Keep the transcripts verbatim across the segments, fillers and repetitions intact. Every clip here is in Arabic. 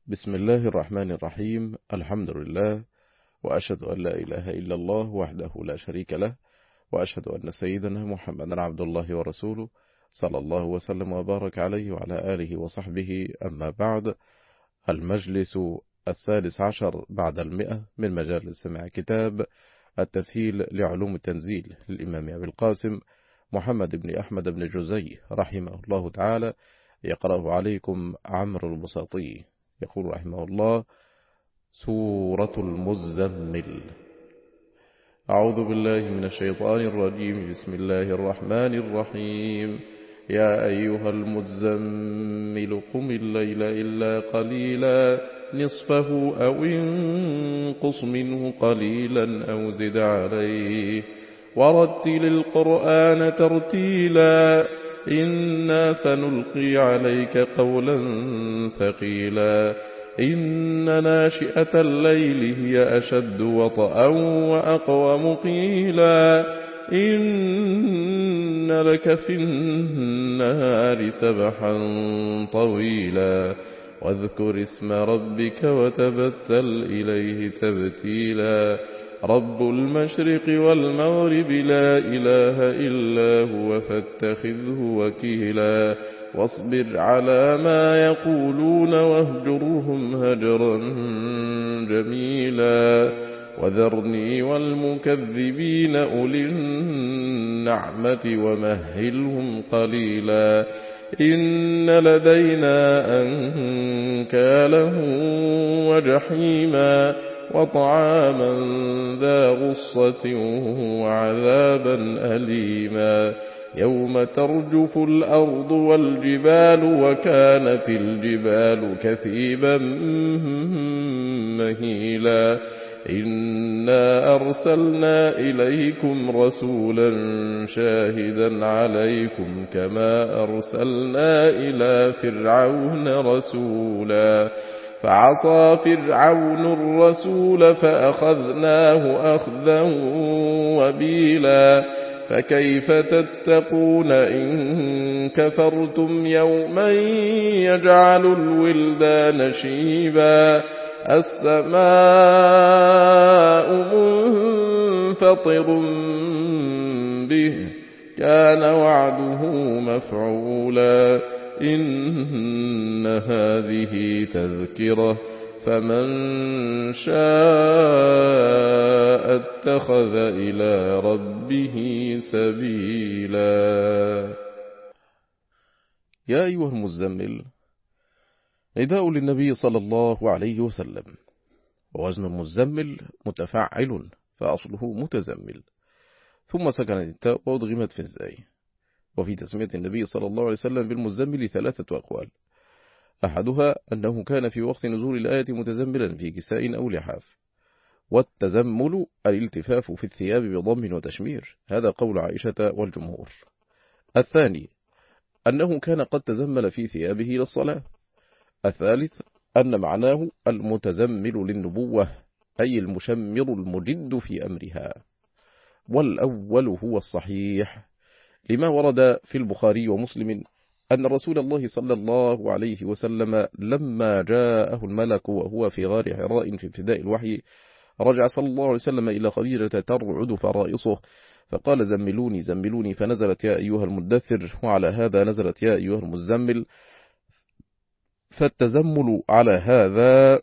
بسم الله الرحمن الرحيم. الحمد لله، وأشهد أن لا إله إلا الله وحده لا شريك له، وأشهد أن سيدنا محمدا عبد الله ورسوله، صلى الله وسلم وبارك عليه وعلى آله وصحبه. أما بعد، المجلس السادس عشر بعد المئة من مجالس سماع كتاب التسهيل لعلوم التنزيل للإمام أبي القاسم محمد بن أحمد بن جزي رحمه الله تعالى، يقرأه عليكم عمرو البساطي. يقول رحمه الله: سورة المزمل. أعوذ بالله من الشيطان الرجيم. بسم الله الرحمن الرحيم. يا أيها المزمل قم الليل إلا قليلا نصفه أو انقص منه قليلا أو زد عليه ورتل القرآن ترتيلا إنا سنلقي عليك قولا ثقيلا إن ناشئة الليل هي أشد وطئا وأقوم قيلا إن لك في النهار سبحا طويلا واذكر اسم ربك وتبتل إليه تبتيلا رب المشرق والمغرب لا إله إلا هو فاتخذه وكيلا واصبر على ما يقولون واهجرهم هجرا جميلا وذرني والمكذبين أولي النعمة ومهلهم قليلا إن لدينا أنكالا وجحيما وطعاما ذا غصة وعذابا أليما يوم ترجف الأرض والجبال وكانت الجبال كثيبا مهيلا إنا أرسلنا إليكم رسولا شاهدا عليكم كما أرسلنا إلى فرعون رسولا فعصى فرعون الرسول فأخذناه أخذا وبيلا فكيف تتقون إن كفرتم يوما يجعل الولدان شيبا السماء منفطر به كان وعده مفعولا إن هذه تذكرة فمن شاء اتخذ إلى ربه سبيلا. يا أيها المزمل نداء للنبي صلى الله عليه وسلم، ووزن المزمل متفعل فأصله متزمل، ثم سكنت التاء وأضغمت في الزاي. وفي تسمية النبي صلى الله عليه وسلم بالمزمل ثلاثة أقوال: أحدها أنه كان في وقت نزول الآية متزملا في كساء أو لحاف، والتزمل الالتفاف في الثياب بضم وتشمير، هذا قول عائشة والجمهور. الثاني أنه كان قد تزمل في ثيابه للصلاة. الثالث أن معناه المتزمل للنبوة، أي المشمر المجد في أمرها. والأول هو الصحيح لما ورد في البخاري ومسلم أن رسول الله صلى الله عليه وسلم لما جاءه الملك وهو في غار حراء في ابتداء الوحي رجع صلى الله عليه وسلم إلى خديجة ترعد فرائصه فقال: زملوني زملوني، فنزلت يا أيها المدثر، وعلى هذا نزلت يا أيها المزمل. فالتزمل على هذا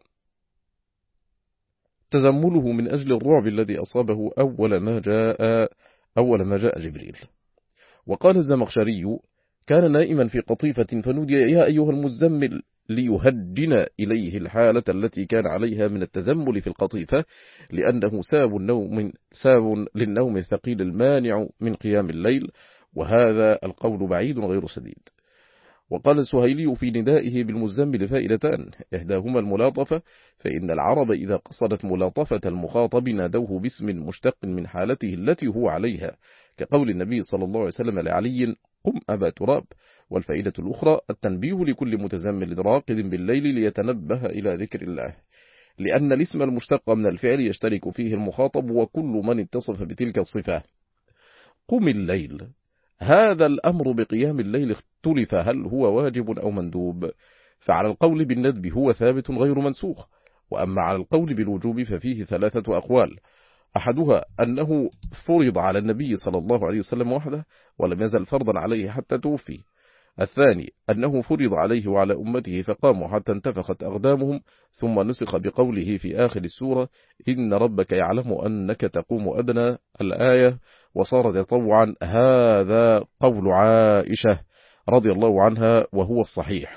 تزمله من أجل الرعب الذي أصابه أول ما جاء أول ما جاء جبريل. وقال الزمخشري: كان نائما في قطيفة فنودي يا أيها المزمل ليهجن إليه الحالة التي كان عليها من التزمل في القطيفة، لأنه ساب النوم ساب للنوم الثقيل المانع من قيام الليل، وهذا القول بعيد غير سديد. وقال السهيلي في ندائه بالمزمل فائدتان: إحداهما الملاطفة، فإن العرب إذا قصدت ملاطفة المخاطب نادوه باسم مشتق من حالته التي هو عليها، كقول النبي صلى الله عليه وسلم لعلي: قم أبا تراب. والفائدة الأخرى التنبيه لكل متزمل راقد بالليل ليتنبه إلى ذكر الله، لأن الاسم المشتق من الفعل يشترك فيه المخاطب وكل من اتصف بتلك الصفة. قم الليل، هذا الأمر بقيام الليل اختلف هل هو واجب أو مندوب، فعلى القول بالندب هو ثابت غير منسوخ، وأما على القول بالوجوب ففيه ثلاثة أقوال، أحدها أنه فرض على النبي صلى الله عليه وسلم وحده ولم يزل فرضا عليه حتى توفي. الثاني أنه فرض عليه وعلى أمته فقاموا حتى انتفخت أقدامهم، ثم نسخ بقوله في آخر السورة إن ربك يعلم أنك تقوم أدنى الآية، وصار تطوعا. هذا قول عائشة رضي الله عنها وهو الصحيح.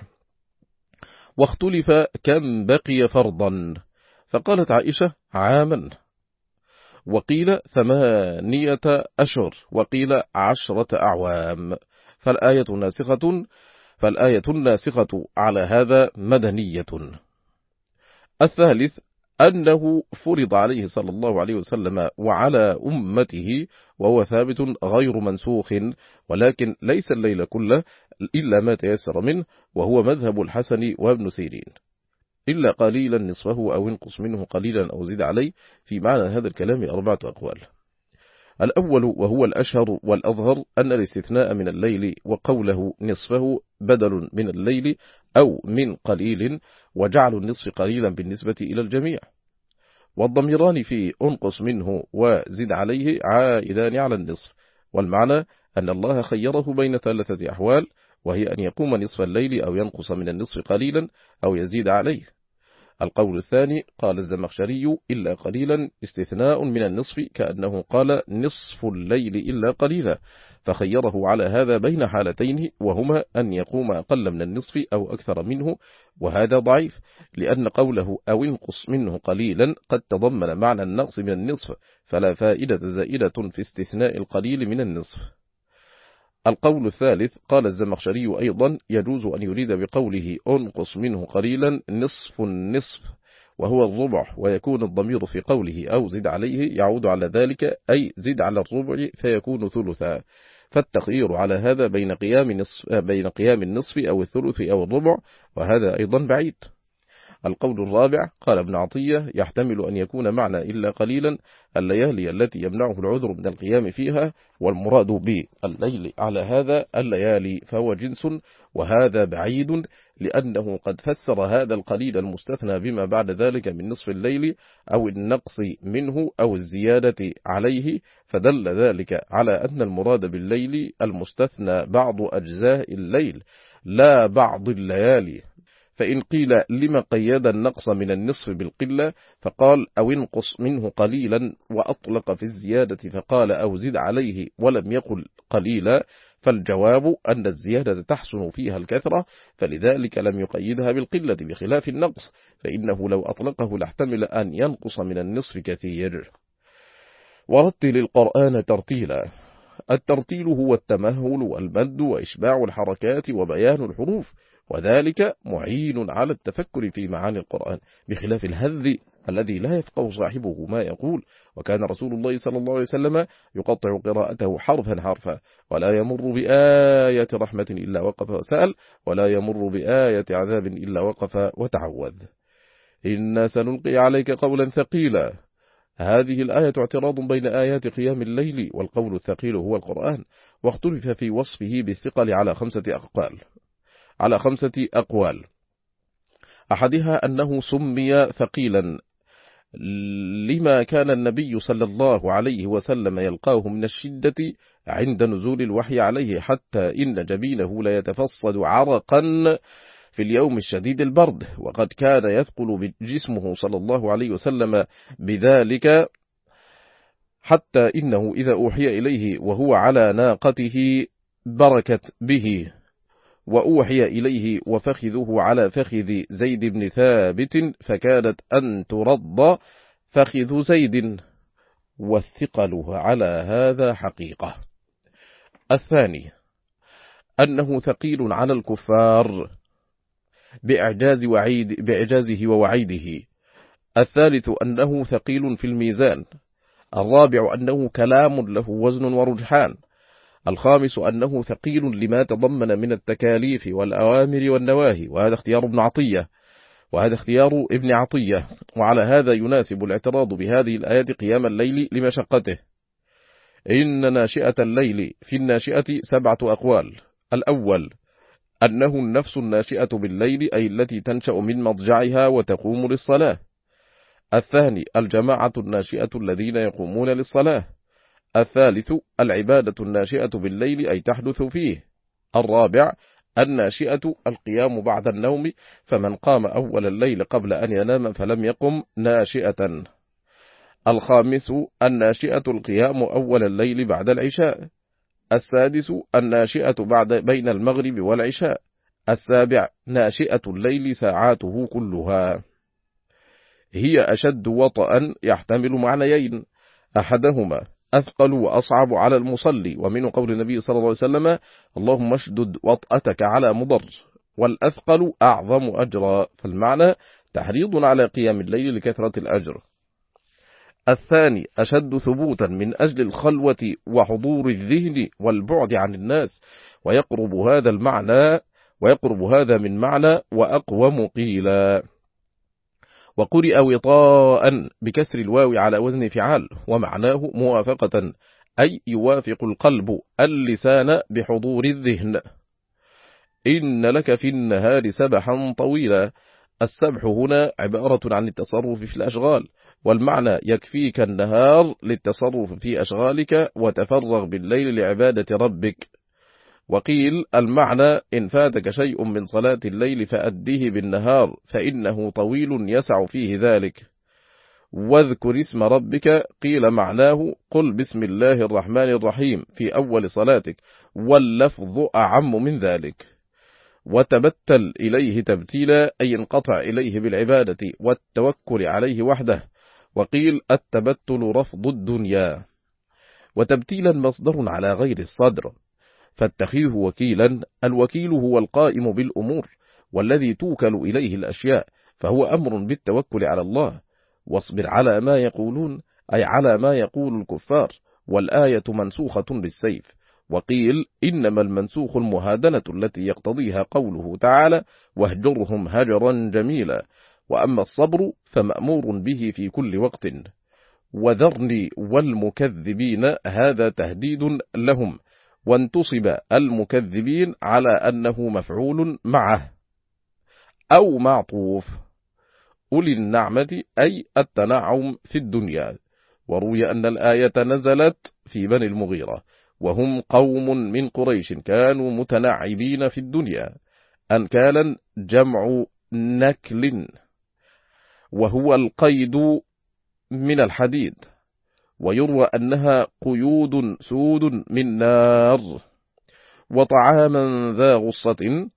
واختلف كم بقي فرضا، فقالت عائشة عاما، وقيل ثمانية أشهر، وقيل عشرة أعوام، فالآية ناسخة فالآية الناسخة على هذا مدنية. الثالث أنه فرض عليه صلى الله عليه وسلم وعلى أمته وهو ثابت غير منسوخ، ولكن ليس الليل كله إلا ما تيسر منه، وهو مذهب الحسن وابن سيرين، إلا قليلا نصفه أو انقص منه قليلا أو زد عليه. في معنى هذا الكلام أربعة أقوال. الأول وهو الأشهر والأظهر أن الاستثناء من الليل وقوله نصفه بدل من الليل أو من قليل، وجعل النصف قليلا بالنسبة إلى الجميع، والضميران في انقص منه وزد عليه عائدان على النصف، والمعنى أن الله خيره بين ثلاثة أحوال، وهي أن يقوم نصف الليل أو ينقص من النصف قليلا أو يزيد عليه. القول الثاني قال الزمخشري إلا قليلا استثناء من النصف، كأنه قال نصف الليل إلا قليلا، فخيره على هذا بين حالتين، وهما أن يقوم أقل من النصف أو أكثر منه، وهذا ضعيف، لأن قوله أو انقص منه قليلا قد تضمن معنى النقص من النصف، فلا فائدة زائدة في استثناء القليل من النصف. القول الثالث قال الزمخشري أيضا يجوز أن يريد بقوله أنقص منه قليلا نصف النصف وهو الربع، ويكون الضمير في قوله أو زد عليه يعود على ذلك، أي زد على الربع فيكون ثلثا، فالتخيير على هذا بين قيام نصف بين قيام النصف أو الثلث أو الربع، وهذا أيضا بعيد. القول الرابع قال ابن عطية يحتمل أن يكون معنى إلا قليلا الليالي التي يمنعه العذر من القيام فيها، والمراد بالليل على هذا الليالي فهو جنس، وهذا بعيد، لأنه قد فسر هذا القليل المستثنى بما بعد ذلك من نصف الليل أو النقص منه أو الزيادة عليه، فدل ذلك على أن المراد بالليل المستثنى بعض أجزاء الليل لا بعض الليالي. فإن قيل لما قيد النقص من النصف بالقلة فقال أو انقص منه قليلا، وأطلق في الزيادة فقال أو زد عليه ولم يقل قليلا، فالجواب أن الزيادة تحسن فيها الكثرة، فلذلك لم يقيدها بالقلة، بخلاف النقص فإنه لو أطلقه لاحتمل أن ينقص من النصف كثير. ورتل القرآن ترتيلا. الترتيل هو التمهل والمد وإشباع الحركات وبيان الحروف، وذلك معين على التفكر في معاني القرآن، بخلاف الهذ الذي لا يفقه صاحبه ما يقول. وكان رسول الله صلى الله عليه وسلم يقطع قراءته حرفا حرفا، ولا يمر بآية رحمة إلا وقف وسأل، ولا يمر بآية عذاب إلا وقف وتعوذ. إنا سنلقي عليك قولا ثقيلا. هذه الآية اعتراض بين آيات قيام الليل، والقول الثقيل هو القرآن، واختلف في وصفه بالثقل على خمسة أقوال على خمسة أقوال أحدها أنه سمي ثقيلا لما كان النبي صلى الله عليه وسلم يلقاه من الشدة عند نزول الوحي عليه، حتى إن جبينه لا يتفصد عرقا في اليوم الشديد البرد، وقد كان يثقل جسمه صلى الله عليه وسلم بذلك، حتى إنه إذا أوحي إليه وهو على ناقته بركت به، وأوحي إليه وفخذه على فخذ زيد بن ثابت فكادت أن ترض فخذ زيد، والثقل على هذا حقيقة. الثاني أنه ثقيل على الكفار بإعجاز وعيد بإعجازه ووعيده. الثالث أنه ثقيل في الميزان. الرابع أنه كلام له وزن ورجحان. الخامس أنه ثقيل لما تضمن من التكاليف والأوامر والنواهي، وهذا اختيار ابن عطية وهذا اختيار ابن عطية وعلى هذا يناسب الاعتراض بهذه الآيات قيام الليل لمشقته. إن ناشئة الليل في الناشئة سبعة أقوال. الأول أنه النفس الناشئة بالليل، أي التي تنشأ من مضجعها وتقوم للصلاة. الثاني الجماعة الناشئة الذين يقومون للصلاة. الثالث العبادة الناشئة بالليل، أي تحدث فيه. الرابع الناشئة القيام بعد النوم، فمن قام أول الليل قبل أن ينام فلم يقم ناشئة. الخامس الناشئة القيام أول الليل بعد العشاء. السادس الناشئة بعد بين المغرب والعشاء. السابع ناشئة الليل ساعاته كلها. هي أشد وطئا يحتمل معنيين، أحدهما أثقل وأصعب على المصلي، ومن قول النبي صلى الله عليه وسلم اللهم اشدد وطأتك على مضر، والأثقل أعظم أجرا، فالمعنى تحريض على قيام الليل لكثرة الأجر. الثاني أشد ثبوتا من أجل الخلوة وحضور الذهن والبعد عن الناس، ويقرب هذا المعنى ويقرب هذا من معنى وأقوم قيلا. وقرئ وطاء بكسر الواو على وزن فعال، ومعناه موافقة، أي يوافق القلب اللسان بحضور الذهن. إن لك في النهار سبحا طويلا. السبح هنا عبارة عن التصرف في الأشغال، والمعنى يكفيك النهار للتصرف في أشغالك وتفرغ بالليل لعبادة ربك. وقيل المعنى إن فاتك شيء من صلاة الليل فأديه بالنهار فإنه طويل يسع فيه ذلك. واذكر اسم ربك، قيل معناه قل بسم الله الرحمن الرحيم في أول صلاتك، واللفظ أعم من ذلك. وتبتل إليه تبتيلا، أي انقطع إليه بالعبادة والتوكل عليه وحده. وقيل التبتل رفض الدنيا. وتبتيلا مصدر على غير الصدر، فاتخذه وكيلا. الوكيل هو القائم بالأمور والذي توكل إليه الأشياء، فهو أمر بالتوكل على الله. واصبر على ما يقولون، أي على ما يقول الكفار، والآية منسوخة بالسيف. وقيل إنما المنسوخ المهادنة التي يقتضيها قوله تعالى واهجرهم هجرا جميلا. وأما الصبر فمأمور به في كل وقت. وذرني والمكذبين، هذا تهديد لهم، وانتصب المكذبين على أنه مفعول معه أو معطوف. أولي النعمة أي التنعم في الدنيا. وروي أن الآية نزلت في بني المغيرة، وهم قوم من قريش كانوا متنعبين في الدنيا. أنكالا جمع نكل، وهو القيد من الحديد. ويروى أنها قيود سود من نار. وطعاما ذا غصة،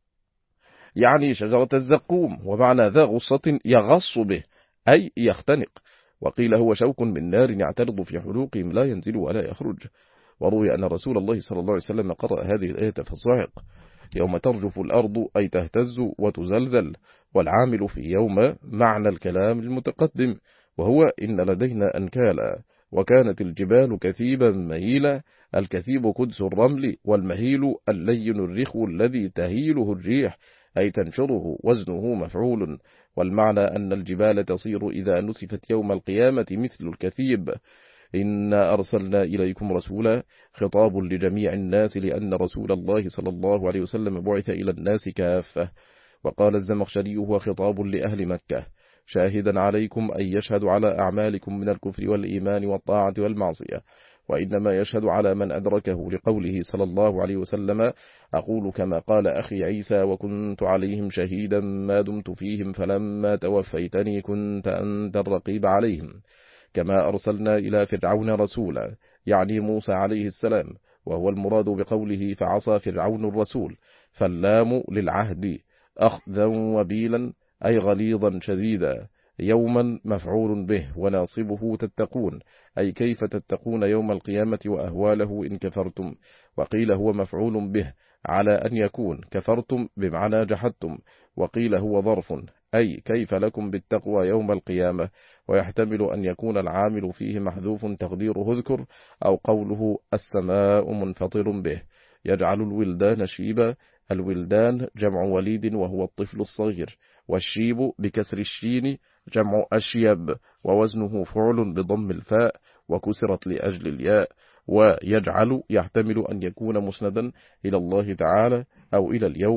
يعني شجرة الزقوم، ومعنى ذا غصة يغص به أي يختنق. وقيل هو شوك من نار يعترض في حلوقهم لا ينزل ولا يخرج. وروي أن رسول الله صلى الله عليه وسلم قرأ هذه الآية فصعق: يوم ترجف الأرض أي تهتز وتزلزل. والعامل في يوم معنى الكلام المتقدم، وهو إن لدينا أنكالا. وكانت الجبال كثيبا مهيلا. الكثيب قدس الرمل، والمهيل اللين الرخو الذي تهيله الريح أي تنشره، وزنه مفعول. والمعنى أن الجبال تصير إذا نسفت يوم القيامة مثل الكثيب. إنا أرسلنا إليكم رسولا، خطاب لجميع الناس، لأن رسول الله صلى الله عليه وسلم بعث إلى الناس كافة. وقال الزمخشري هو خطاب لأهل مكة، شاهدا عليكم أي يشهد على أعمالكم من الكفر والإيمان والطاعة والمعصية، وإنما يشهد على من أدركه، لقوله صلى الله عليه وسلم: أقول كما قال أخي عيسى وكنت عليهم شهيدا ما دمت فيهم فلما توفيتني كنت أنت الرقيب عليهم. كما أرسلنا إلى فرعون رسولا، يعني موسى عليه السلام، وهو المراد بقوله فعصى فرعون الرسول. فاللام للعهد أخذا وبيلا أي غليظا شديدا. يوما مفعول به، وناصبه تتقون أي كيف تتقون يوم القيامة وأهواله إن كفرتم. وقيل هو مفعول به على أن يكون كفرتم بمعنى جحدتم. وقيل هو ظرف أي كيف لكم بالتقوى يوم القيامة. ويحتمل أن يكون العامل فيه محذوف تقديره اذكر، أو قوله السماء منفطر به. يجعل الولدان شيبا. الولدان جمع وليد وهو الطفل الصغير، والشيب بكسر الشين جمع أشيب، ووزنه فعل بضم الفاء وكسرت لأجل الياء. ويجعل يحتمل أن يكون مسندا إلى الله تعالى أو إلى اليوم،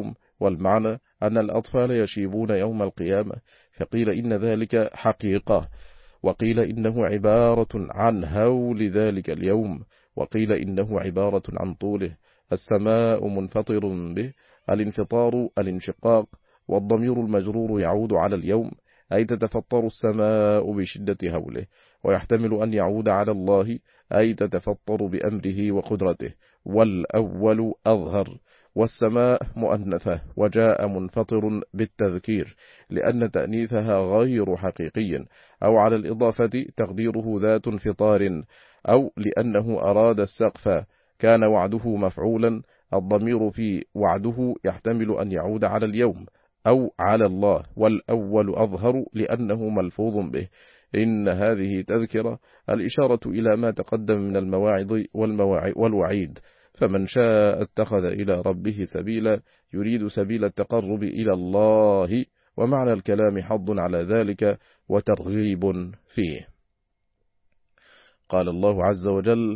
والمعنى أن الأطفال يشيبون يوم القيامة، فقيل إن ذلك حقيقة، وقيل إنه عبارة عن هول ذلك اليوم، وقيل إنه عبارة عن طوله. السماء منفطر به، الانفطار الانشقاق، والضمير المجرور يعود على اليوم، أي تتفطر السماء بشدة هوله، ويحتمل أن يعود على الله، أي تتفطر بأمره وقدرته. والأول أظهر، والسماء مؤنثة، وجاء منفطر بالتذكير لأن تأنيثها غير حقيقي، أو على الإضافة تقديره ذات انفطار، أو لأنه أراد السقف كان وعده مفعولا. الضمير في وعده يحتمل أن يعود على اليوم أو على الله، والأول أظهر لأنه ملفوظ به. إن هذه تذكرة، الإشارة إلى ما تقدم من المواعظ والوعيد، فمن شاء اتخذ إلى ربه سبيلا، يريد سبيل التقرب إلى الله، ومعنى الكلام حض على ذلك وترغيب فيه. قال الله عز وجل: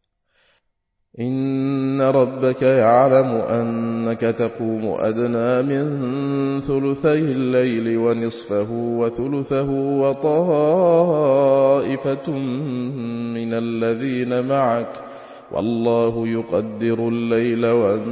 إن ربك يعلم أنك تقوم أدنى من ثلثي الليل ونصفه وثلثه وطائفة من الذين معك، والله يقدر الليل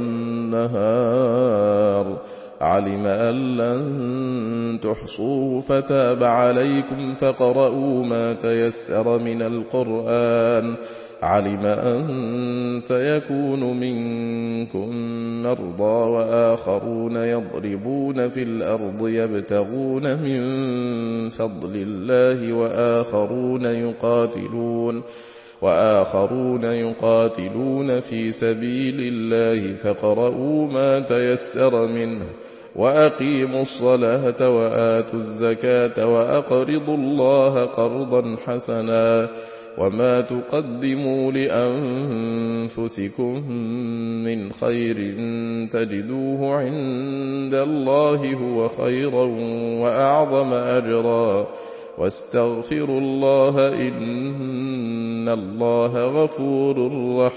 والنهار، علم أن لن تحصوه فتاب عليكم فقرؤوا ما تيسر من القرآن، علم أن سيكون منكم مرضى وآخرون يضربون في الأرض يبتغون من فضل الله، وآخرون يقاتلون وآخرون يقاتلون في سبيل الله، فقرؤوا ما تيسر منه، وأقيموا الصلاة وآتوا الزكاة وأقرضوا الله قرضا حسنا، وما تقدموا لأنفسكم من خير تجدوه عند الله هو خيرا وأعظم أجرا، واستغفروا الله إن الله غفور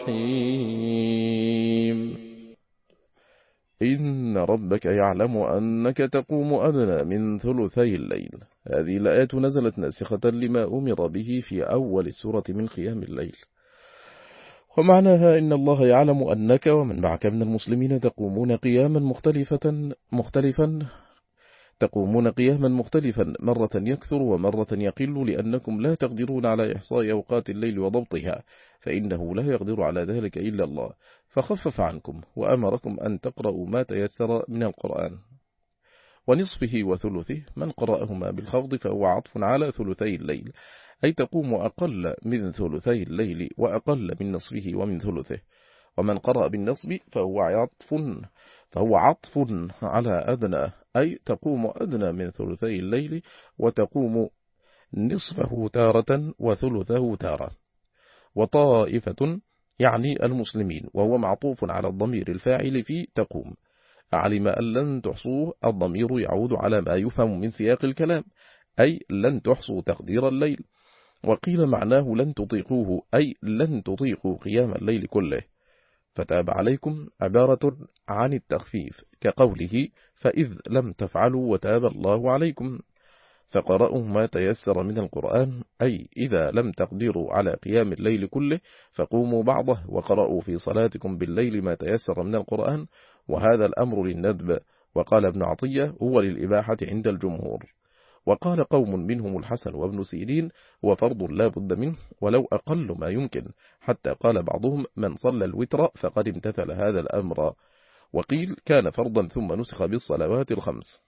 رحيم. إن ربك يعلم أنك تقوم أدنى من ثلثي الليل. هذه الآيات نزلت ناسخة لما أمر به في أول السورة من قيام الليل، ومعناها إن الله يعلم أنك ومن معك من المسلمين تقومون قياما مختلفة مختلفا تقومون قياما مختلفا، مرة يكثر ومرة يقل، لأنكم لا تقدرون على إحصاء أوقات الليل وضبطها، فإنه لا يقدر على ذلك إلا الله، فخفف عنكم وأمركم أن تقرأوا ما تيسر من القرآن. ونصفه وثلثه، من قرأهما بالخفض فهو عطف على ثلثي الليل، أي تقوم أقل من ثلثي الليل وأقل من نصفه ومن ثلثه. ومن قرأ بالنصب فهو عطف فهو عطف على أدنى، أي تقوم أدنى من ثلثي الليل وتقوم نصفه تارة وثلثه تارة. وطائفة يعني المسلمين، وهو معطوف على الضمير الفاعل في تقوم. علم أن لن تحصوه، الضمير يعود على ما يفهم من سياق الكلام، أي لن تحصوا تقدير الليل. وقيل معناه لن تطيقوه، أي لن تطيقوا قيام الليل كله. فتاب عليكم عبارة عن التخفيف، كقوله فإذ لم تفعلوا وتاب الله عليكم. فقرأوا ما تيسر من القرآن، أي إذا لم تقدروا على قيام الليل كله فقوموا بعضه، وقرأوا في صلاتكم بالليل ما تيسر من القرآن، وهذا الأمر للندب. وقال ابن عطية هو للإباحة عند الجمهور. وقال قوم منهم الحسن وابن سيرين هو فرض لا بد منه ولو أقل ما يمكن، حتى قال بعضهم من صلى الوتر فقد امتثل هذا الأمر. وقيل كان فرضا ثم نسخ بالصلوات الخمس.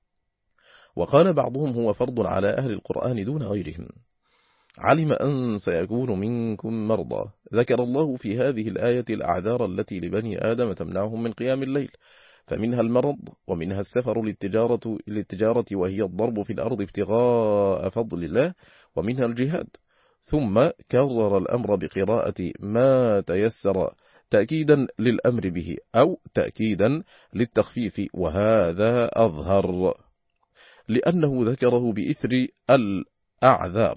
وقال بعضهم هو فرض على أهل القرآن دون غيرهم. علم أن سيكون منكم مرضى. ذكر الله في هذه الآية الأعذار التي لبني آدم تمنعهم من قيام الليل، فمنها المرض، ومنها السفر للتجارة, للتجارة وهي الضرب في الأرض ابتغاء فضل الله، ومنها الجهاد. ثم كرر الأمر بقراءة ما تيسر تأكيدا للأمر به أو تأكيدا للتخفيف، وهذا أظهر لأنه ذكره بإثر الأعذار.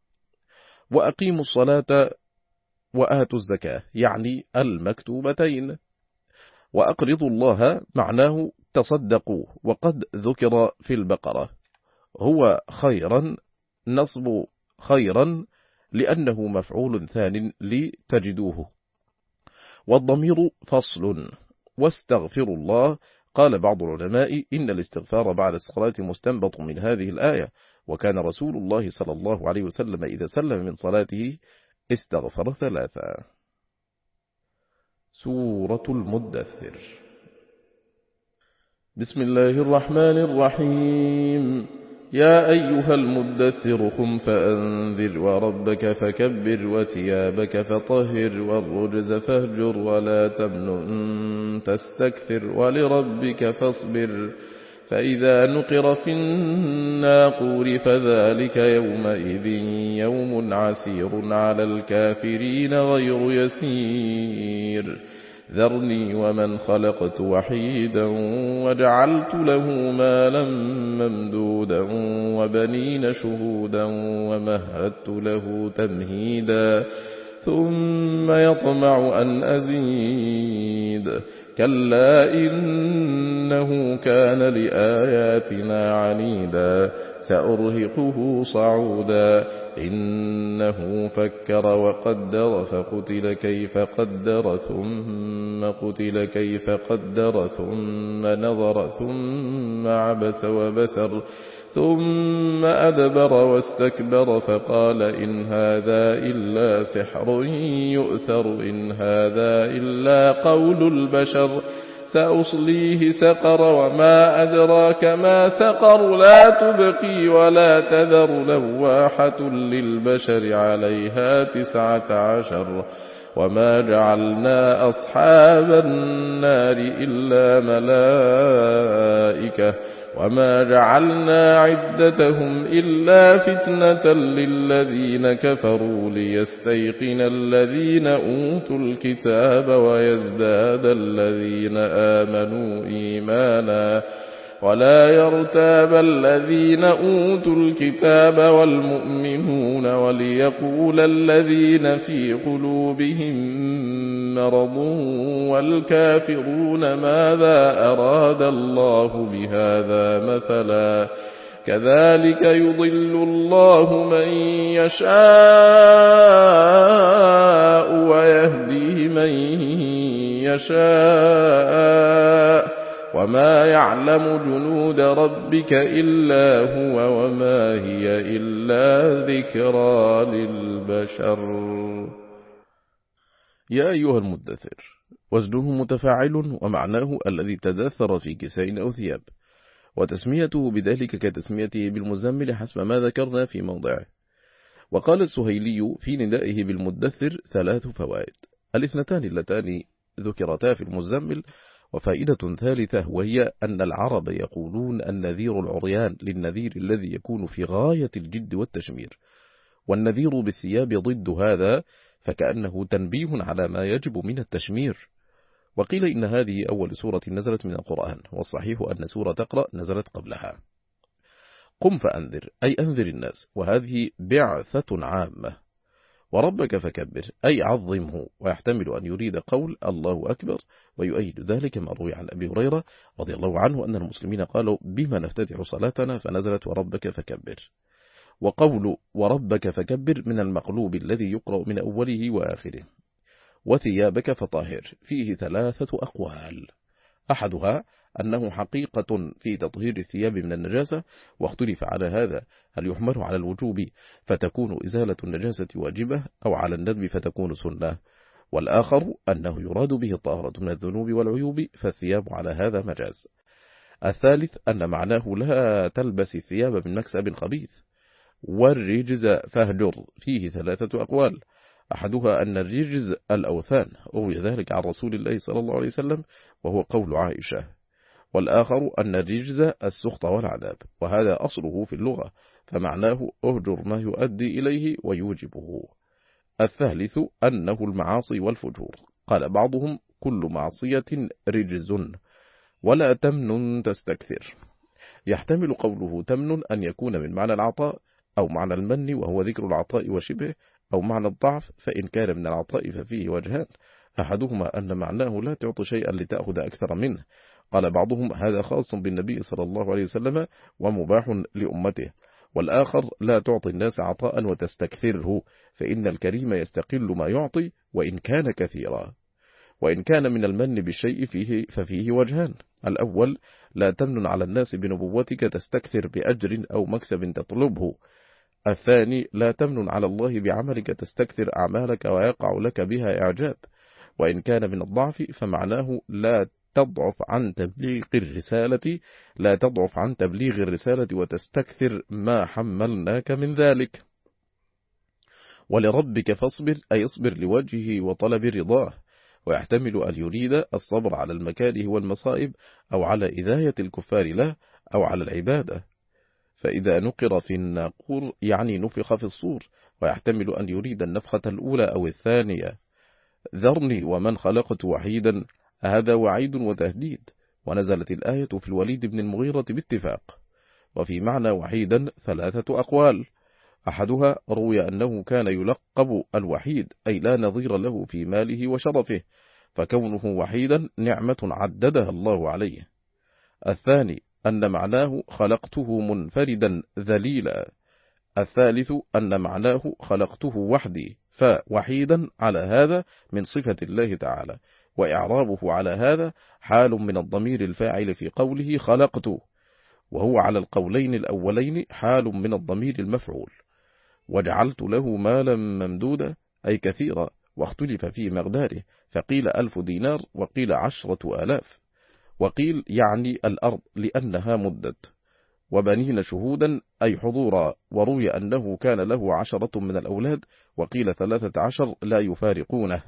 وأقيموا الصلاة وآتوا الزكاة يعني المكتوبتين. وأقرضوا الله معناه تصدقوا وقد ذكر في البقرة. هو خيرا نصب خيرا لأنه مفعول ثان لتجدوه، والضمير فصل. واستغفروا الله. قال بعض العلماء إن الاستغفار بعد الصلاة مستنبط من هذه الآية، وكان رسول الله صلى الله عليه وسلم إذا سلم من صلاته استغفر ثلاثا. سورة المدثر. بسم الله الرحمن الرحيم. يا أيها المدثر قم فأنذر وربك فكبر وثيابك فطهر والرجز فاهجر ولا تمنن تستكثر ولربك فاصبر فإذا نقر في الناقور فذلك يومئذ يوم عسير على الكافرين غير يسير. ذرني ومن خلقت وحيدا وجعلت له مالا ممدودا وبنين شهودا ومهدت له تمهيدا ثم يطمع أن أزيد كلا إنه كان لآياتنا عنيدا سأرهقه صعودا إنه فكر وقدر فقتل كيف قدر ثم قتل كيف قدر ثم نظر ثم عبس وبسر ثم أدبر واستكبر فقال إن هذا إلا سحر يؤثر إن هذا إلا قول البشر سأصليه سقر وما أدراك ما سقر لا تبقي ولا تذر لواحة للبشر عليها تسعة عشر وما جعلنا أصحاب النار إلا ملائكة وما جعلنا عدتهم إلا فتنة للذين كفروا ليستيقن الذين أوتوا الكتاب ويزداد الذين آمنوا إيمانا ولا يرتاب الذين أوتوا الكتاب والمؤمنون وليقول الذين في قلوبهم مرض والكافرون ماذا أراد الله بهذا مثلا كذلك يضل الله من يشاء ويهدي من يشاء وما يعلم جنود ربك إلا هو وما هي إلا ذكرى للبشر. يا أيها المدثر وزنه متفاعل ومعناه الذي تدثر في كساء أو ثياب، وتسميته بذلك كتسميته بالمزمل حسب ما ذكرنا في موضعه. وقال السهيلي في ندائه بالمدثر ثلاث فوائد: الاثنتان اللتان ذكرتا في المزمل، وفائدة ثالثة وهي أن العرب يقولون النذير العريان للنذير الذي يكون في غاية الجد والتشمير، والنذير بالثياب ضد هذا، فكأنه تنبيه على ما يجب من التشمير. وقيل إن هذه أول سورة نزلت من القرآن، والصحيح أن سورة تقرأ نزلت قبلها. قم فأنذر أي أنذر الناس، وهذه بعثة عامة. وربك فكبر أي عظمه، ويحتمل أن يريد قول الله أكبر، ويؤيد ذلك ما روي عن أبي هريرة رضي الله عنه أن المسلمين قالوا بما نفتتح صلاتنا فنزلت وربك فكبر. وقول وربك فكبر من المقلوب الذي يقرأ من أوله وآخره. وثيابك فطاهر فيه ثلاثة أقوال، أحدها أنه حقيقة في تطهير الثياب من النجاسة، واختلف على هذا هل يحمل على الوجوب فتكون إزالة النجاسة واجبة أو على الندب فتكون سنة، والآخر أنه يراد به الطهارة من الذنوب والعيوب فالثياب على هذا مجاز. الثالث أن معناه لا تلبس الثياب من مكسب خبيث. والرجز فاهجر فيه ثلاثة أقوال، أحدها أن الرجز الأوثان، روي ذلك عن رسول الله صلى الله عليه وسلم وهو قول عائشة. والآخر أن الرجز السخط والعذاب، وهذا أصله في اللغة، فمعناه أهجر ما يؤدي إليه ويوجبه. الثالث أنه المعاصي والفجور، قال بعضهم كل معصية رجز. ولا تمنن تستكثر، يحتمل قوله تمنن أن يكون من معنى العطاء أو معنى المن وهو ذكر العطاء وشبه، أو معنى الضعف، فإن كان من العطاء ففيه وجهان، أحدهما أن معناه لا تعطي شيئا لتأخذ أكثر منه، قال بعضهم هذا خاص بالنبي صلى الله عليه وسلم ومباح لأمته، والآخر لا تعطي الناس عطاء وتستكثره، فإن الكريم يستقل ما يعطي وإن كان كثيرا. وإن كان من المن بالشيء فيه ففيه وجهان: الأول لا تمنن على الناس بنبوتك تستكثر بأجر أو مكسب تطلبه، الثاني لا تمنن على الله بعملك تستكثر أعمالك ويقع لك بها إعجاب. وإن كان من الضعف فمعناه لا تضعف عن تبليغ الرسالة لا تضعف عن تبليغ الرسالة وتستكثر ما حملناك من ذلك. ولربك فاصبر أي اصبر لوجهه وطلب رضاه، ويحتمل أن يريد الصبر على المكاره والمصائب أو على إذاية الكفار له أو على العبادة، فإذا نقر في الناقور يعني نفخ في الصور، ويحتمل أن يريد النفخة الأولى أو الثانية. ذرني ومن خلقت وحيدا، هذا وعيد وتهديد، ونزلت الآية في الوليد بن المغيرة باتفاق. وفي معنى وحيدا ثلاثة أقوال: أحدها روي أنه كان يلقب الوحيد أي لا نظير له في ماله وشرفه، فكونه وحيدا نعمة عددها الله عليه. الثاني أن معناه خلقته منفردا ذليلا. الثالث أن معناه خلقته وحدي، فوحيدا على هذا من صفة الله تعالى، وإعرابه على هذا حال من الضمير الفاعل في قوله خلقت، وهو على القولين الأولين حال من الضمير المفعول. وجعلت له مالا ممدودا أي كثيرا، واختلف في مقداره، فقيل ألف دينار وقيل عشرة آلاف، وقيل يعني الأرض لأنها مدت. وبنين شهودا أي حضورا، وروي أنه كان له عشرة من الأولاد، وقيل ثلاثة عشر لا يفارقونه.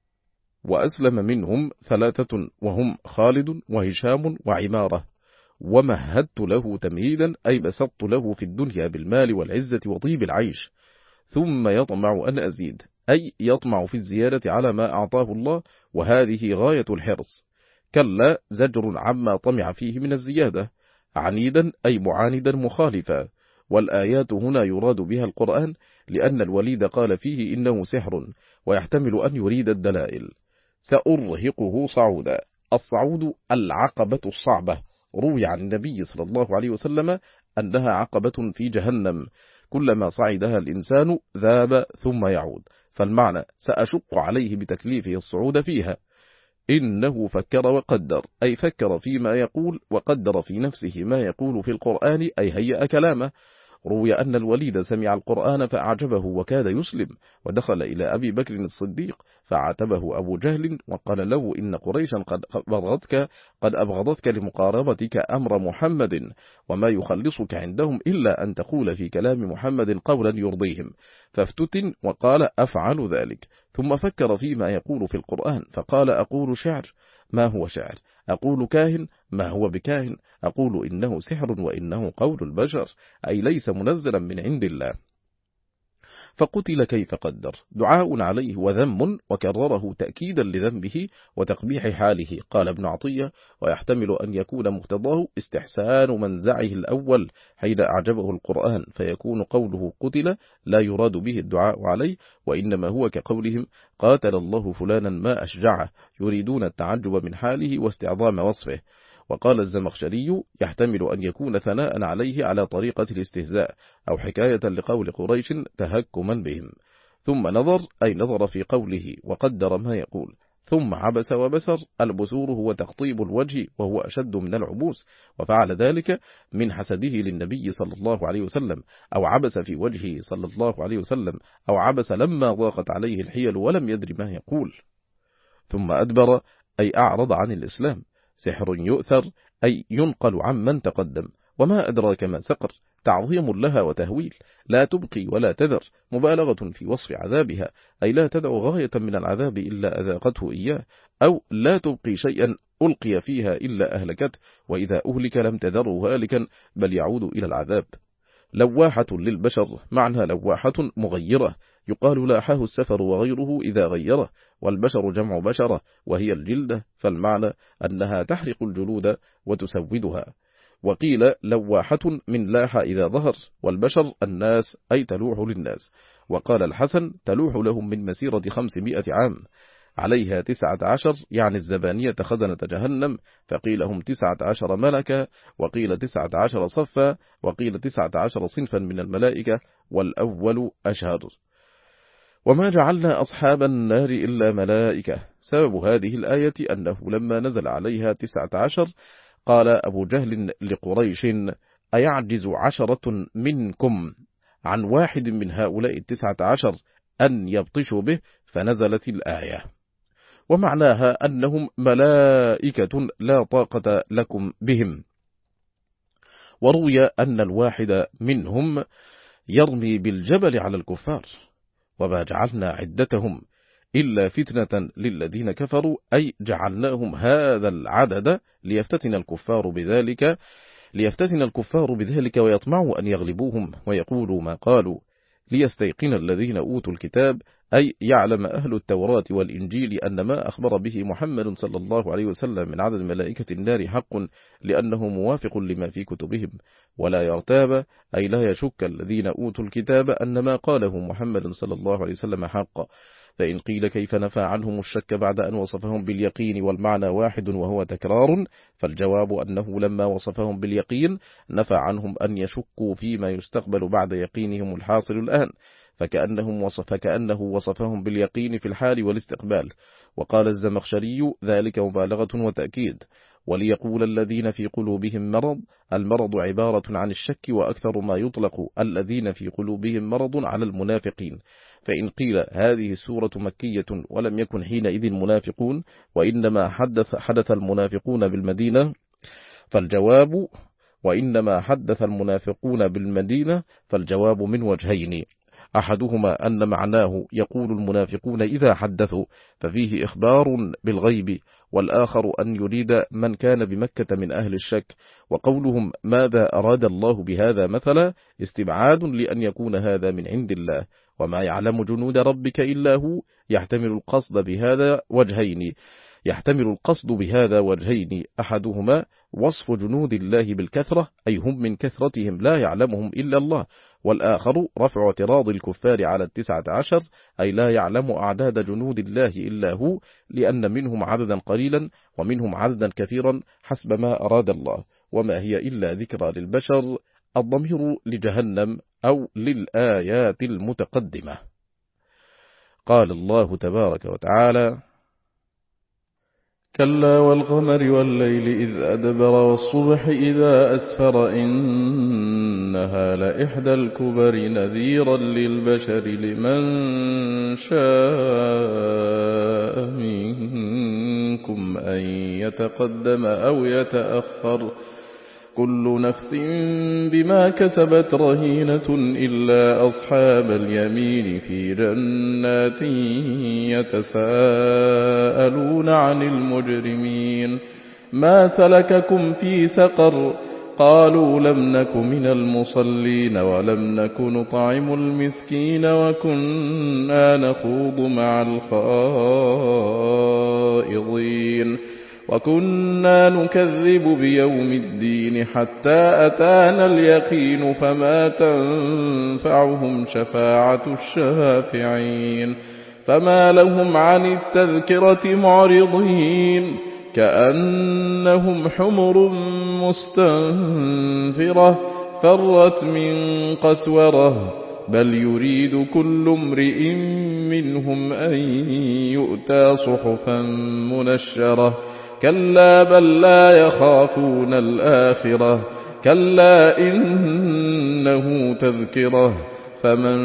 وأسلم منهم ثلاثة وهم خالد وهشام وعمارة. ومهدت له تمهيدا أي بسطت له في الدنيا بالمال والعزة وطيب العيش، ثم يطمع أن أزيد أي يطمع في الزيادة على ما أعطاه الله، وهذه غاية الحرص. كلا زجر عما طمع فيه من الزيادة. عنيدا أي معاندا مخالفا. والآيات هنا يراد بها القرآن، لأن الوليد قال فيه إنه سحر، ويحتمل أن يريد الدلائل. سأرهقه صعودا. الصعود العقبة الصعبة، روي عن النبي صلى الله عليه وسلم أنها عقبة في جهنم، كلما صعدها الإنسان ذاب ثم يعود، فالمعنى سأشق عليه بتكليفه الصعود فيها. إنه فكر وقدر أي فكر فيما يقول، وقدر في نفسه ما يقول في القرآن أي هيأ كلامه. روي أن الوليد سمع القرآن فأعجبه وكاد يسلم، ودخل إلى أبي بكر الصديق فعاتبه أبو جهل وقال له إن قريشا قد أبغضتك, قد أبغضتك لمقاربتك أمر محمد، وما يخلصك عندهم إلا أن تقول في كلام محمد قولا يرضيهم، فافتتن وقال أفعل ذلك. ثم فكر فيما يقول في القرآن فقال أقول شعر، ما هو شعر؟ أقول كاهن، ما هو بكاهن؟ أقول إنه سحر وإنه قول البشر، أي ليس منزلا من عند الله. فقتل كيف قدر، دعاء عليه وذم، وكرره تأكيدا لذنبه وتقبيح حاله. قال ابن عطية ويحتمل أن يكون مقتضاه استحسان منزعه الأول حين أعجبه القرآن، فيكون قوله قتل لا يراد به الدعاء عليه، وإنما هو كقولهم قاتل الله فلانا ما أشجعه، يريدون التعجب من حاله واستعظام وصفه. وقال الزمخشري يحتمل أن يكون ثناء عليه على طريقة الاستهزاء، أو حكاية لقول قريش تهكما بهم. ثم نظر أي نظر في قوله وقدر ما يقول. ثم عبس وبسر، البسور هو تقطيب الوجه وهو أشد من العبوس، وفعل ذلك من حسده للنبي صلى الله عليه وسلم، أو عبس في وجهه صلى الله عليه وسلم، أو عبس لما ضاقت عليه الحيل ولم يدر ما يقول. ثم أدبر أي أعرض عن الإسلام. سحر يؤثر أي ينقل عمن تقدم. وما أدراك ما سقر، تعظيم لها وتهويل، لا تبقي ولا تذر، مبالغة في وصف عذابها، أي لا تدع غاية من العذاب إلا أذاقته إياه، أو لا تبقي شيئا ألقي فيها إلا أهلكته، وإذا أهلك لم تذره هالكا بل يعود إلى العذاب. لواحة للبشر، معنى لواحة مغيرة، يقال لاحه السفر وغيره إذا غيره، والبشر جمع بشرة وهي الجلدة، فالمعنى أنها تحرق الجلود وتسودها. وقيل لواحة من لاح إذا ظهر، والبشر الناس أي تلوح للناس. وقال الحسن تلوح لهم من مسيرة خمسمائة عام. عليها تسعة عشر يعني الزبانية خزنة جهنم، فقيل هم تسعة عشر ملكا، وقيل تسعة عشر صفا، وقيل تسعة عشر صنفا من الملائكة، والأول أشهر. وما جعلنا أصحاب النار إلا ملائكة. سبب هذه الآية أنه لما نزل عليها تسعة عشر قال أبو جهل لقريش: أيعجز عشرة منكم عن واحد من هؤلاء التسعة عشر أن يبطشوا به؟ فنزلت الآية، ومعناها أنهم ملائكة لا طاقة لكم بهم. وروي أن الواحد منهم يرمي بالجبل على الكفار. وما جعلنا عدتهم إلا فتنة للذين كفروا، أي جعلناهم هذا العدد ليفتتن الكفار بذلك ليفتتن الكفار بذلك ويطمعوا أن يغلبوهم ويقولوا ما قالوا، ليستيقن الذين أوتوا الكتاب، أي يعلم أهل التوراة والإنجيل أن ما أخبر به محمد صلى الله عليه وسلم من عدد ملائكة النار حق، لأنه موافق لما في كتبهم، ولا يرتاب، أي لا يشك الذين أوتوا الكتاب أن ما قاله محمد صلى الله عليه وسلم حق. فإن قيل كيف نفى عنهم الشك بعد أن وصفهم باليقين والمعنى واحد وهو تكرار، فالجواب أنه لما وصفهم باليقين نفى عنهم أن يشكوا فيما يستقبل بعد يقينهم الحاصل الآن، فكأنهم وصف كأنه وصفهم باليقين في الحال والاستقبال. وقال الزمخشري: ذلك مبالغة وتأكيد. وليقول الذين في قلوبهم مرض، المرض عبارة عن الشك، وأكثر ما يطلق الذين في قلوبهم مرض على المنافقين. فإن قيل هذه السورة مكية ولم يكن حينئذ منافقون، وإنما حدث, حدث المنافقون بالمدينة، فالجواب وإنما حدث المنافقون بالمدينة فالجواب من وجهين: أحدهما أن معناه يقول المنافقون إذا حدثوا ففيه إخبار بالغيب، والآخر أن يريد من كان بمكة من أهل الشك، وقولهم ماذا أراد الله بهذا مثلا استبعاد لأن يكون هذا من عند الله، وما يعلم جنود ربك إلا هو. يحتمل القصد بهذا وجهين يحتمل القصد بهذا وجهين أحدهما وصف جنود الله بالكثرة، أي هم من كثرتهم لا يعلمهم إلا الله، والآخر رفع اعتراض الكفار على التسعة عشر، أي لا يعلم أعداد جنود الله إلا هو، لأن منهم عددا قليلا ومنهم عددا كثيرا حسب ما أراد الله، وما هي إلا ذكرى للبشر. الضمير لجهنم أو للآيات المتقدمة. قال الله تبارك وتعالى: كلا والقمر والليل إذ أدبر والصبح إذا أسفر إنها لإحدى الكبر نذيرا للبشر لمن شاء منكم أن يتقدم أو يتأخر كل نفس بما كسبت رهينة إلا أصحاب اليمين في جنات يتساءلون عن المجرمين ما سلككم في سقر قالوا لم نك من المصلين ولم نك نطعم المسكين وكنا نخوض مع الخائضين وكنا نكذب بيوم الدين حتى أتانا اليقين فما تنفعهم شفاعة الشافعين فما لهم عن التذكرة معرضين كأنهم حمر مستنفرة فرت من قسورة بل يريد كل امرئ منهم أن يؤتى صحفا منشرة كلا بل لا يخافون الآخرة كلا إنه تذكرة فمن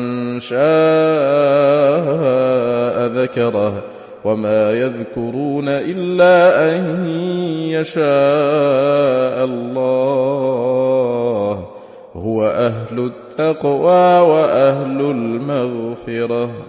شاء ذكره وما يذكرون إلا أن يشاء الله هو أهل التقوى وأهل المغفرة.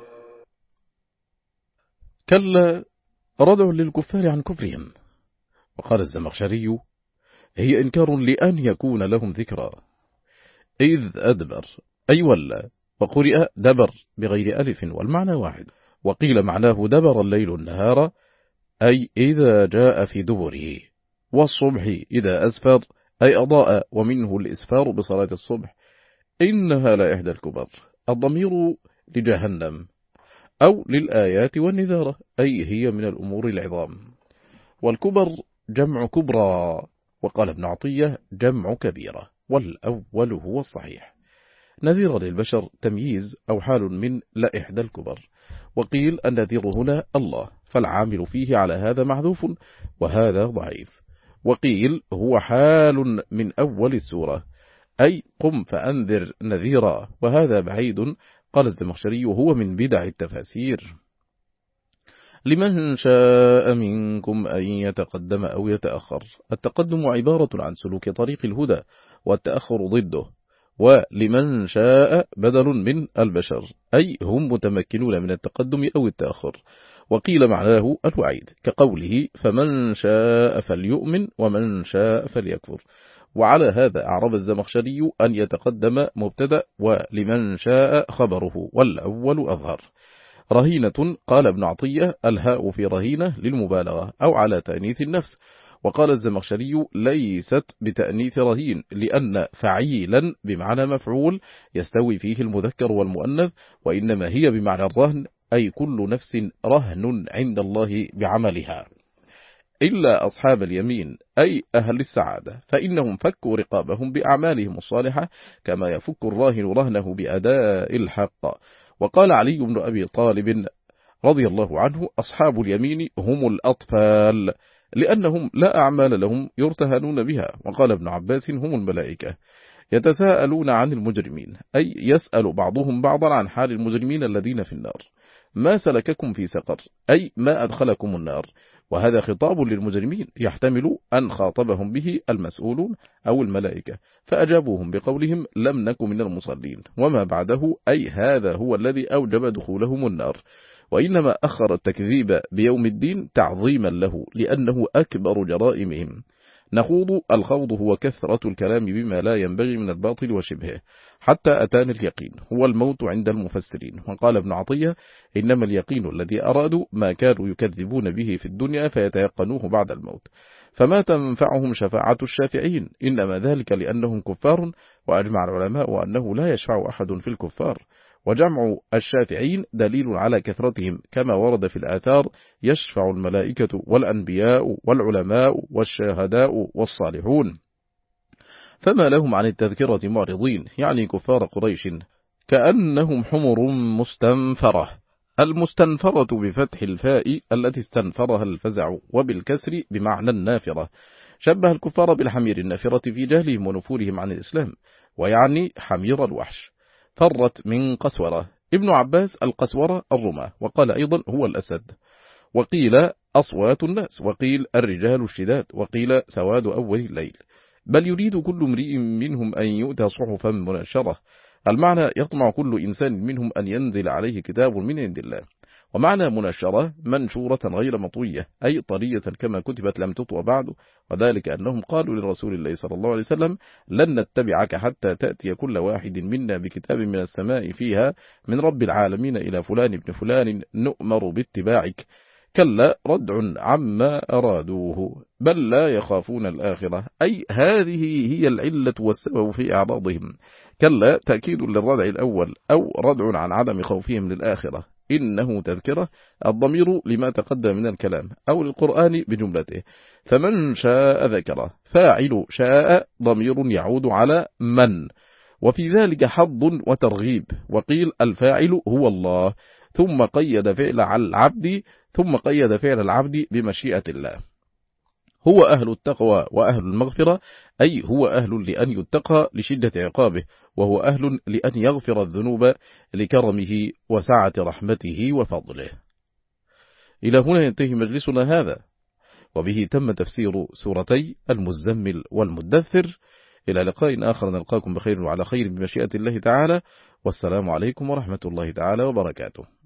كلا ردع للكفار عن كفرهم. وقال الزمخشري: هي إنكار لأن يكون لهم ذكرى. إذ أدبر أي ولى، وقرئ دبر بغير ألف والمعنى واحد، وقيل معناه دبر الليل النهار أي إذا جاء في دبره، والصبح إذا أسفر أي أضاء، ومنه الإسفار بصلاة الصبح. إنها لإحدى الكبر. الضمير لجهنم. أو للآيات والنذارة، أي هي من الأمور العظام. والكبر جمع كبرى، وقال ابن عطية جمع كبيرة، والأول هو الصحيح. نذير للبشر تمييز أو حال من لا إحدى الكبر. وقيل النذير هنا الله، فالعامل فيه على هذا محذوف، وهذا ضعيف. وقيل هو حال من أول السورة، أي قم فأنذر نذيرا، وهذا بعيد. قال الزمخشري هو من بدع التفاسير. لمن شاء منكم أن يتقدم أو يتأخر. التقدم عبارة عن سلوك طريق الهدى، والتأخر ضده. ولمن شاء بدل من البشر، أي هم متمكنون من التقدم أو التأخر. وقيل معناه الوعيد، كقوله فمن شاء فليؤمن ومن شاء فليكفر. وعلى هذا أعرب الزمخشري أن يتقدم مبتدأ، ولمن شاء خبره، والأول أظهر. رهينة، قال ابن عطية الهاء في رهينة للمبالغة أو على تأنيث النفس. وقال الزمخشري ليست بتأنيث رهين، لأن فعيلا بمعنى مفعول يستوي فيه المذكر والمؤنث، وإنما هي بمعنى الرهن، أي كل نفس رهن عند الله بعملها، إلا أصحاب اليمين أي أهل السعادة، فإنهم فكوا رقابهم بأعمالهم الصالحة، كما يفك الراهن رهنه بأداء الحق. وقال علي بن أبي طالب رضي الله عنه أصحاب اليمين هم الأطفال، لأنهم لا أعمال لهم يرتهنون بها. وقال ابن عباس هم الملائكة. يتساءلون عن المجرمين، أي يسأل بعضهم بعضا عن حال المجرمين الذين في النار. ما سلككم في سقر، أي ما أدخلكم النار. وهذا خطاب للمجرمين يحتمل أن خاطبهم به المسؤولون أو الملائكة، فأجابوهم بقولهم لم نكن من المصلين، وما بعده أي هذا هو الذي أوجب دخولهم النار. وإنما أخر التكذيب بيوم الدين تعظيما له، لأنه أكبر جرائمهم. نخوض، الخوض هو كثرة الكلام بما لا ينبغي من الباطل وشبهه، حتى أتان اليقين هو الموت عند المفسرين. وقال ابن عطية إنما اليقين الذي أرادوا ما كانوا يكذبون به في الدنيا فيتيقنوه بعد الموت، فما تنفعهم شفاعة الشافعين، إنما ذلك لأنهم كفار. وأجمع العلماء أنه لا يشفع أحد في الكفار. وجمع الشافعين دليل على كثرتهم، كما ورد في الآثار يشفع الملائكة والأنبياء والعلماء والشهداء والصالحون. فما لهم عن التذكرة معرضين، يعني كفار قريش، كأنهم حمر مستنفرة. المستنفرة بفتح الفاء التي استنفرها الفزع، وبالكسر بمعنى النافرة. شبه الكفار بالحمير النافرة في جهلهم ونفورهم عن الإسلام، ويعني حمير الوحش. فرت من قسورة. ابن عباس القسورة الرماة، وقال أيضا هو الأسد. وقيل أصوات الناس، وقيل الرجال الشداد، وقيل سواد أول الليل. بل يريد كل امرئ منهم أن يؤتى صحفا منشرة. المعنى يطمع كل إنسان منهم أن ينزل عليه كتاب من عند الله. ومعنى منشرة منشورة غير مطوية، أي طرية كما كتبت لم تطوى بعد. وذلك أنهم قالوا لرسول الله صلى الله عليه وسلم لن نتبعك حتى تأتي كل واحد منا بكتاب من السماء فيها من رب العالمين إلى فلان ابن فلان نؤمر باتباعك. كلا ردع عما أرادوه، بل لا يخافون الآخرة، أي هذه هي العلة والسبب في إعراضهم. كلا تأكيد للردع الأول، أو ردع عن عدم خوفهم للآخرة. إنه تذكرة، الضمير لما تقدم من الكلام أو للقرآن بجملته. فمن شاء ذكره، فاعل شاء ضمير يعود على من، وفي ذلك حظ وترغيب. وقيل الفاعل هو الله، ثم قيد فعل العبد ثم قيد فعل العبد بمشيئة الله. هو أهل التقوى وأهل المغفرة، أي هو أهل لأن يتقى لشدة عقابه، وهو أهل لأن يغفر الذنوب لكرمه وسعة رحمته وفضله. إلى هنا ينتهي مجلسنا هذا، وبه تم تفسير سورتي المزمل والمدثر. إلى لقاء آخر، نلقاكم بخير وعلى خير بمشيئة الله تعالى، والسلام عليكم ورحمة الله تعالى وبركاته.